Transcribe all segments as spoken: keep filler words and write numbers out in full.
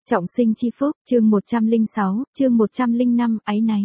Trọng sinh chi phúc, chương một trăm lẻ sáu, chương một trăm lẻ năm, áy náy.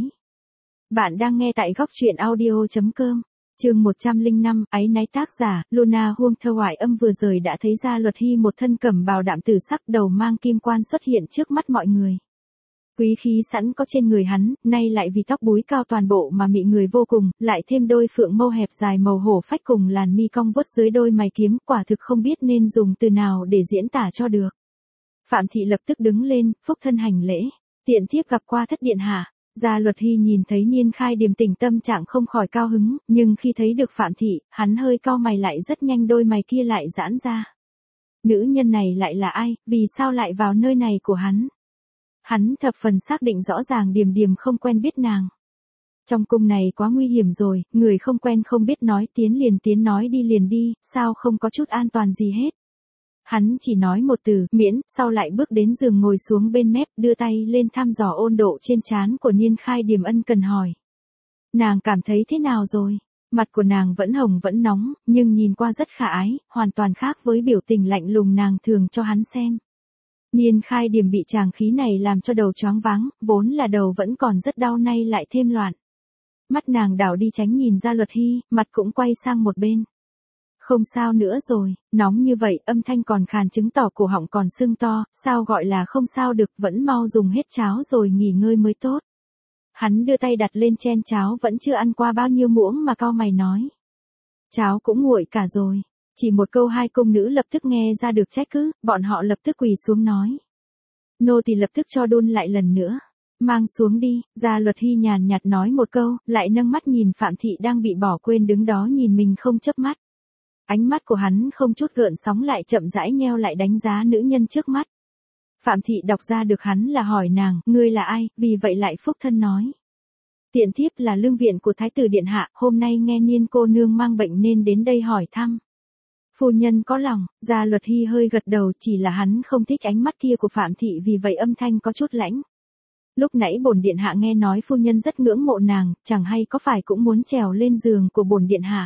Bạn đang nghe tại góc truyện audio chấm com. Chương một trăm lẻ năm, áy náy, tác giả, Luna Huông. Thơ ngoại âm vừa rời đã thấy Gia Luật Hy một thân cẩm bào đạm tử sắc, đầu mang kim quan xuất hiện trước mắt mọi người. Quý khí sẵn có trên người hắn, nay lại vì tóc búi cao toàn bộ mà mị người vô cùng, lại thêm đôi phượng mâu hẹp dài màu hổ phách cùng làn mi cong vuốt dưới đôi mày kiếm, quả thực không biết nên dùng từ nào để diễn tả cho được. Phạm Thị lập tức đứng lên, phúc thân hành lễ, tiện thiếp gặp qua thất điện hạ. Gia Luật Hy nhìn thấy Niên Khai Điềm tình tâm trạng không khỏi cao hứng, nhưng khi thấy được Phạm Thị, hắn hơi cau mày lại, rất nhanh đôi mày kia lại giãn ra. Nữ nhân này lại là ai, vì sao lại vào nơi này của hắn? Hắn thập phần xác định rõ ràng Điềm Điềm không quen biết nàng. Trong cung này quá nguy hiểm rồi, người không quen không biết nói tiến liền tiến, nói đi liền đi, sao không có chút an toàn gì hết. Hắn chỉ nói một từ, miễn, sau lại bước đến giường ngồi xuống bên mép, đưa tay lên thăm dò ôn độ trên trán của Niên Khai Điềm, ân cần hỏi. Nàng cảm thấy thế nào rồi? Mặt của nàng vẫn hồng vẫn nóng, nhưng nhìn qua rất khả ái, hoàn toàn khác với biểu tình lạnh lùng nàng thường cho hắn xem. Niên Khai Điềm bị tràng khí này làm cho đầu choáng váng, vốn là đầu vẫn còn rất đau nay lại thêm loạn. Mắt nàng đảo đi tránh nhìn Gia Luật Hy, mặt cũng quay sang một bên. Không sao nữa rồi, nóng như vậy, âm thanh còn khàn chứng tỏ cổ họng còn sưng to, sao gọi là không sao được, vẫn mau dùng hết cháo rồi nghỉ ngơi mới tốt. Hắn đưa tay đặt lên chen cháo vẫn chưa ăn qua bao nhiêu muỗng mà cau mày nói. Cháo cũng nguội cả rồi. Chỉ một câu hai công nữ lập tức nghe ra được trách cứ, bọn họ lập tức quỳ xuống nói. Nô tỳ lập tức cho đun lại lần nữa. Mang xuống đi. Gia Luật Hy nhàn nhạt nói một câu, lại nâng mắt nhìn Phạm Thị đang bị bỏ quên đứng đó nhìn mình không chớp mắt. Ánh mắt của hắn không chút gợn sóng, lại chậm rãi nheo lại đánh giá nữ nhân trước mắt. Phạm Thị đọc ra được hắn là hỏi nàng, ngươi là ai, vì vậy lại phúc thân nói. Tiện thiếp là lương viện của Thái tử điện hạ, hôm nay nghe Niên cô nương mang bệnh nên đến đây hỏi thăm. Phu nhân có lòng. Gia Luật Hy hơi gật đầu, chỉ là hắn không thích ánh mắt kia của Phạm Thị, vì vậy âm thanh có chút lãnh. Lúc nãy bổn điện hạ nghe nói phu nhân rất ngưỡng mộ nàng, chẳng hay có phải cũng muốn trèo lên giường của bổn điện hạ.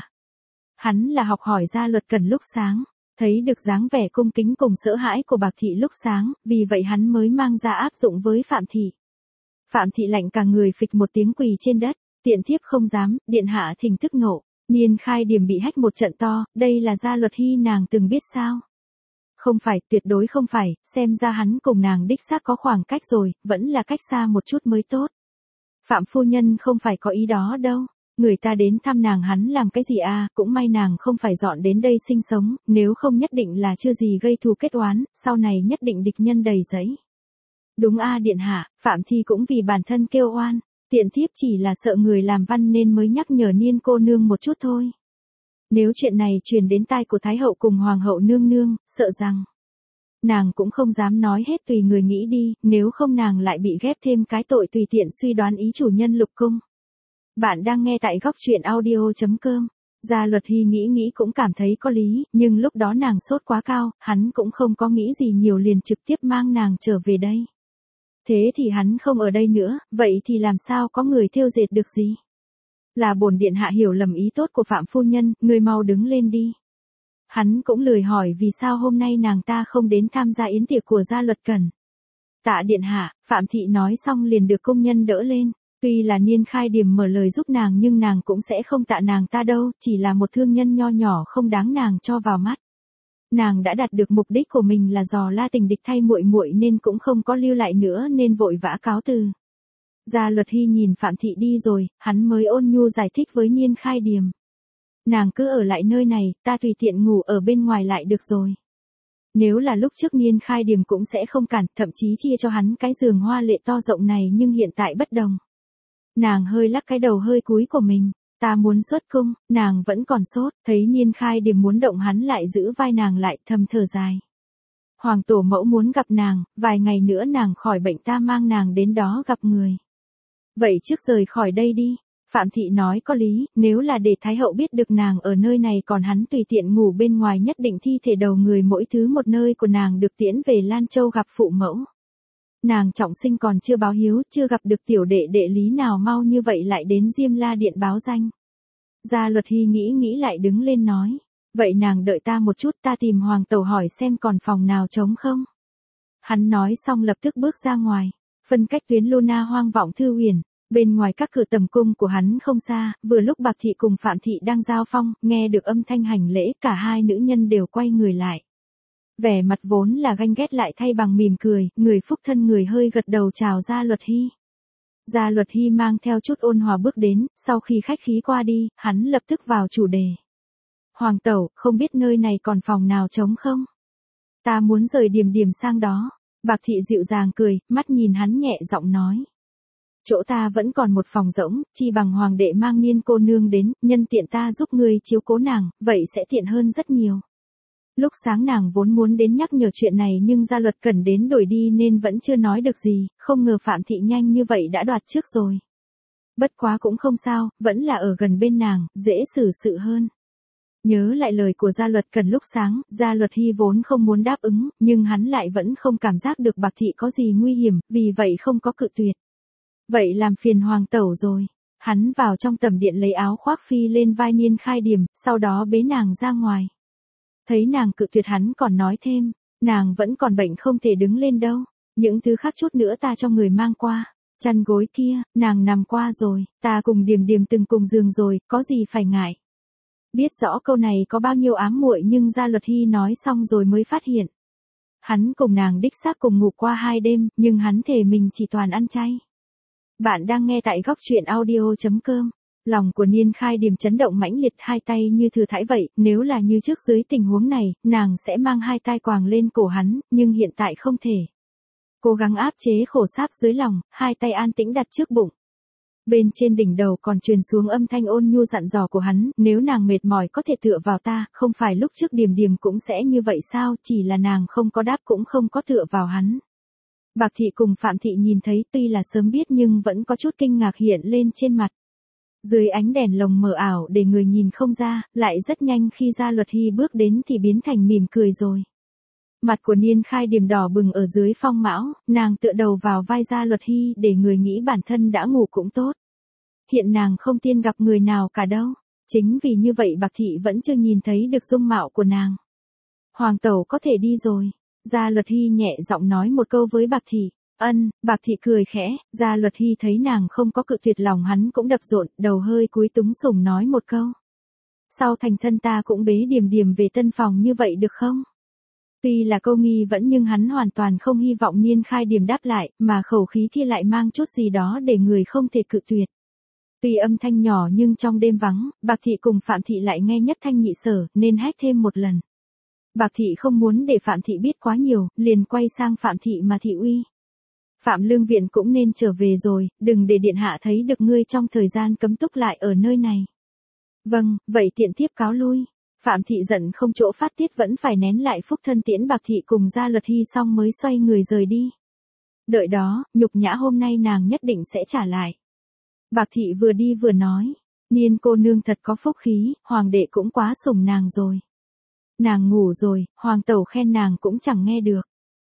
Hắn là học hỏi Gia Luật Cẩn lúc sáng, thấy được dáng vẻ cung kính cùng sợ hãi của Bạc Thị lúc sáng, vì vậy hắn mới mang ra áp dụng với Phạm Thị. Phạm Thị lạnh cả người, phịch một tiếng quỳ trên đất, tiện thiếp không dám, điện hạ thình tức nộ. Niên Khai Điềm bị hách một trận to, đây là Gia Luật Hy nàng từng biết sao? Không phải, tuyệt đối không phải, xem ra hắn cùng nàng đích xác có khoảng cách rồi, vẫn là cách xa một chút mới tốt. Phạm phu nhân không phải có ý đó đâu. Người ta đến thăm nàng hắn làm cái gì à, cũng may nàng không phải dọn đến đây sinh sống, nếu không nhất định là chưa gì gây thù kết oán, sau này nhất định địch nhân đầy giấy. Đúng a điện hạ, Phạm Thi cũng vì bản thân kêu oan, tiện thiếp chỉ là sợ người làm văn nên mới nhắc nhở Niên cô nương một chút thôi. Nếu chuyện này truyền đến tai của Thái hậu cùng Hoàng hậu nương nương, sợ rằng nàng cũng không dám nói hết, tùy người nghĩ đi, nếu không nàng lại bị ghép thêm cái tội tùy tiện suy đoán ý chủ nhân lục cung. Bạn đang nghe tại góc truyện audio chấm com. Gia Luật Hy nghĩ nghĩ cũng cảm thấy có lý, nhưng lúc đó nàng sốt quá cao, hắn cũng không có nghĩ gì nhiều, liền trực tiếp mang nàng trở về đây. Thế thì hắn không ở đây nữa, vậy thì làm sao có người thêu dệt được gì? Là bổn điện hạ hiểu lầm ý tốt của Phạm phu nhân, người mau đứng lên đi. Hắn cũng lười hỏi vì sao hôm nay nàng ta không đến tham gia yến tiệc của Gia Luật Cẩn. Tạ điện hạ. Phạm Thị nói xong liền được công nhân đỡ lên. Tuy là Niên Khai Điềm mở lời giúp nàng nhưng nàng cũng sẽ không tạ nàng ta đâu, chỉ là một thương nhân nho nhỏ không đáng nàng cho vào mắt. Nàng đã đạt được mục đích của mình là dò la tình địch thay muội muội nên cũng không có lưu lại nữa, nên vội vã cáo từ. Gia Luật Hy nhìn Phạm Thị đi rồi, hắn mới ôn nhu giải thích với Niên Khai Điềm. Nàng cứ ở lại nơi này, ta tùy tiện ngủ ở bên ngoài lại được rồi. Nếu là lúc trước Niên Khai Điềm cũng sẽ không cản, thậm chí chia cho hắn cái giường hoa lệ to rộng này, nhưng hiện tại bất đồng. Nàng hơi lắc cái đầu hơi cúi của mình. Ta muốn xuất cung, nàng vẫn còn sốt, thấy Niên Khai Điềm muốn động hắn lại giữ vai nàng lại, thầm thở dài. Hoàng tổ mẫu muốn gặp nàng, vài ngày nữa nàng khỏi bệnh ta mang nàng đến đó gặp người. Vậy trước rời khỏi đây đi. Phạm Thị nói có lý, nếu là để Thái hậu biết được nàng ở nơi này còn hắn tùy tiện ngủ bên ngoài, nhất định thi thể đầu người mỗi thứ một nơi của nàng được tiễn về Lan Châu gặp phụ mẫu. Nàng trọng sinh còn chưa báo hiếu, chưa gặp được tiểu đệ đệ lý nào mau như vậy lại đến Diêm La Điện báo danh. Gia Luật Hy nghĩ nghĩ lại đứng lên nói, vậy nàng đợi ta một chút, ta tìm Hoàng tẩu hỏi xem còn phòng nào trống không. Hắn nói xong lập tức bước ra ngoài. Phân cách tuyến Luna hoang vọng thư huyền. Bên ngoài các cửa tầm cung của hắn không xa, vừa lúc Bạc Thị cùng Phạm Thị đang giao phong, nghe được âm thanh hành lễ, cả hai nữ nhân đều quay người lại. Vẻ mặt vốn là ganh ghét lại thay bằng mỉm cười, người phúc thân người hơi gật đầu chào Gia Luật Hy. Gia Luật Hy mang theo chút ôn hòa bước đến, sau khi khách khí qua đi, hắn lập tức vào chủ đề. Hoàng tẩu, không biết nơi này còn phòng nào trống không? Ta muốn rời Điềm Điềm sang đó. Bạc Thị dịu dàng cười, mắt nhìn hắn nhẹ giọng nói. Chỗ ta vẫn còn một phòng rỗng, chi bằng hoàng đệ mang Niên cô nương đến, nhân tiện ta giúp ngươi chiếu cố nàng, vậy sẽ tiện hơn rất nhiều. Lúc sáng nàng vốn muốn đến nhắc nhở chuyện này nhưng Gia Luật cần đến đổi đi nên vẫn chưa nói được gì, không ngờ Phạm Thị nhanh như vậy đã đoạt trước rồi. Bất quá cũng không sao, vẫn là ở gần bên nàng, dễ xử sự hơn. Nhớ lại lời của Gia Luật cần lúc sáng, Gia Luật Hy vốn không muốn đáp ứng, nhưng hắn lại vẫn không cảm giác được Bạc Thị có gì nguy hiểm, vì vậy không có cự tuyệt. Vậy làm phiền hoàng tẩu rồi. Hắn vào trong tầm điện lấy áo khoác phi lên vai Niên Khai Điềm, sau đó bế nàng ra ngoài. Thấy nàng cự tuyệt hắn còn nói thêm, nàng vẫn còn bệnh không thể đứng lên đâu. Những thứ khác chút nữa ta cho người mang qua. Chăn gối kia, nàng nằm qua rồi, ta cùng Điềm Điềm từng cùng giường rồi, có gì phải ngại. Biết rõ câu này có bao nhiêu ám muội nhưng Gia Luật Hy nói xong rồi mới phát hiện. Hắn cùng nàng đích xác cùng ngủ qua hai đêm, nhưng hắn thề mình chỉ toàn ăn chay. Bạn đang nghe tại góc truyện audio chấm com. Lòng của Niên Khai Điềm chấn động mãnh liệt, hai tay như thừa thãi vậy, nếu là như trước dưới tình huống này, nàng sẽ mang hai tay quàng lên cổ hắn, nhưng hiện tại không thể. Cố gắng áp chế khổ sáp dưới lòng, hai tay an tĩnh đặt trước bụng. Bên trên đỉnh đầu còn truyền xuống âm thanh ôn nhu dặn dò của hắn, nếu nàng mệt mỏi có thể tựa vào ta, không phải lúc trước Điềm Điềm cũng sẽ như vậy sao, chỉ là nàng không có đáp cũng không có tựa vào hắn. Bạc Thị cùng Phạm Thị nhìn thấy tuy là sớm biết nhưng vẫn có chút kinh ngạc hiện lên trên mặt. Dưới ánh đèn lồng mờ ảo để người nhìn không ra, lại rất nhanh khi Gia Luật Hy bước đến thì biến thành mỉm cười rồi. Mặt của Niên Khai Điềm đỏ bừng ở dưới phong mão, nàng tựa đầu vào vai Gia Luật Hy để người nghĩ bản thân đã ngủ cũng tốt. Hiện nàng không tiên gặp người nào cả đâu, chính vì như vậy Bạc Thị vẫn chưa nhìn thấy được dung mạo của nàng. Hoàng tẩu có thể đi rồi. Gia Luật Hy nhẹ giọng nói một câu với Bạc Thị. Ân, Bạc Thị cười khẽ, Gia Luật Hy thấy nàng không có cự tuyệt lòng hắn cũng đập rộn, đầu hơi cúi túng sủng nói một câu. Sau thành thân ta cũng bế Điềm Điềm về tân phòng như vậy được không? Tuy là câu nghi vẫn nhưng hắn hoàn toàn không hy vọng Niên Khai Điềm đáp lại, mà khẩu khí kia lại mang chút gì đó để người không thể cự tuyệt. Tuy âm thanh nhỏ nhưng trong đêm vắng, Bạc Thị cùng Phạm Thị lại nghe nhất thanh nhị sở, nên hét thêm một lần. Bạc Thị không muốn để Phạm Thị biết quá nhiều, liền quay sang Phạm Thị mà thị uy. Phạm Lương Viện cũng nên trở về rồi, đừng để điện hạ thấy được ngươi trong thời gian cấm túc lại ở nơi này. Vâng, vậy tiện thiếp cáo lui. Phạm Thị giận không chỗ phát tiết vẫn phải nén lại phúc thân tiễn Bạc Thị cùng Gia Luật Hy xong mới xoay người rời đi. Đợi đó, nhục nhã hôm nay nàng nhất định sẽ trả lại. Bạc Thị vừa đi vừa nói, Niên cô nương thật có phúc khí, hoàng đệ cũng quá sủng nàng rồi. Nàng ngủ rồi, hoàng tẩu khen nàng cũng chẳng nghe được.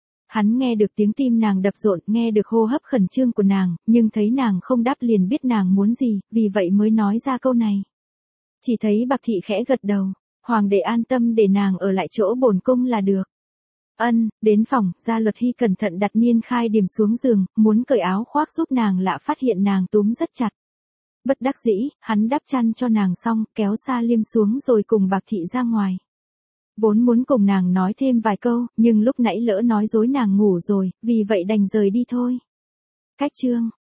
Hắn nghe được tiếng tim nàng đập rộn, nghe được hô hấp khẩn trương của nàng, nhưng thấy nàng không đáp liền biết nàng muốn gì, vì vậy mới nói ra câu này. Chỉ thấy Bạc Thị khẽ gật đầu, hoàng đệ an tâm để nàng ở lại chỗ bổn cung là được. Ân, đến phòng, Gia Luật Hy cẩn thận đặt Niên Khai Điềm xuống giường, muốn cởi áo khoác giúp nàng lạ phát hiện nàng túm rất chặt. Bất đắc dĩ, hắn đắp chăn cho nàng xong, kéo Sa Liêm xuống rồi cùng Bạc Thị ra ngoài. Vốn muốn cùng nàng nói thêm vài câu, nhưng lúc nãy lỡ nói dối nàng ngủ rồi, vì vậy đành rời đi thôi. Cách chương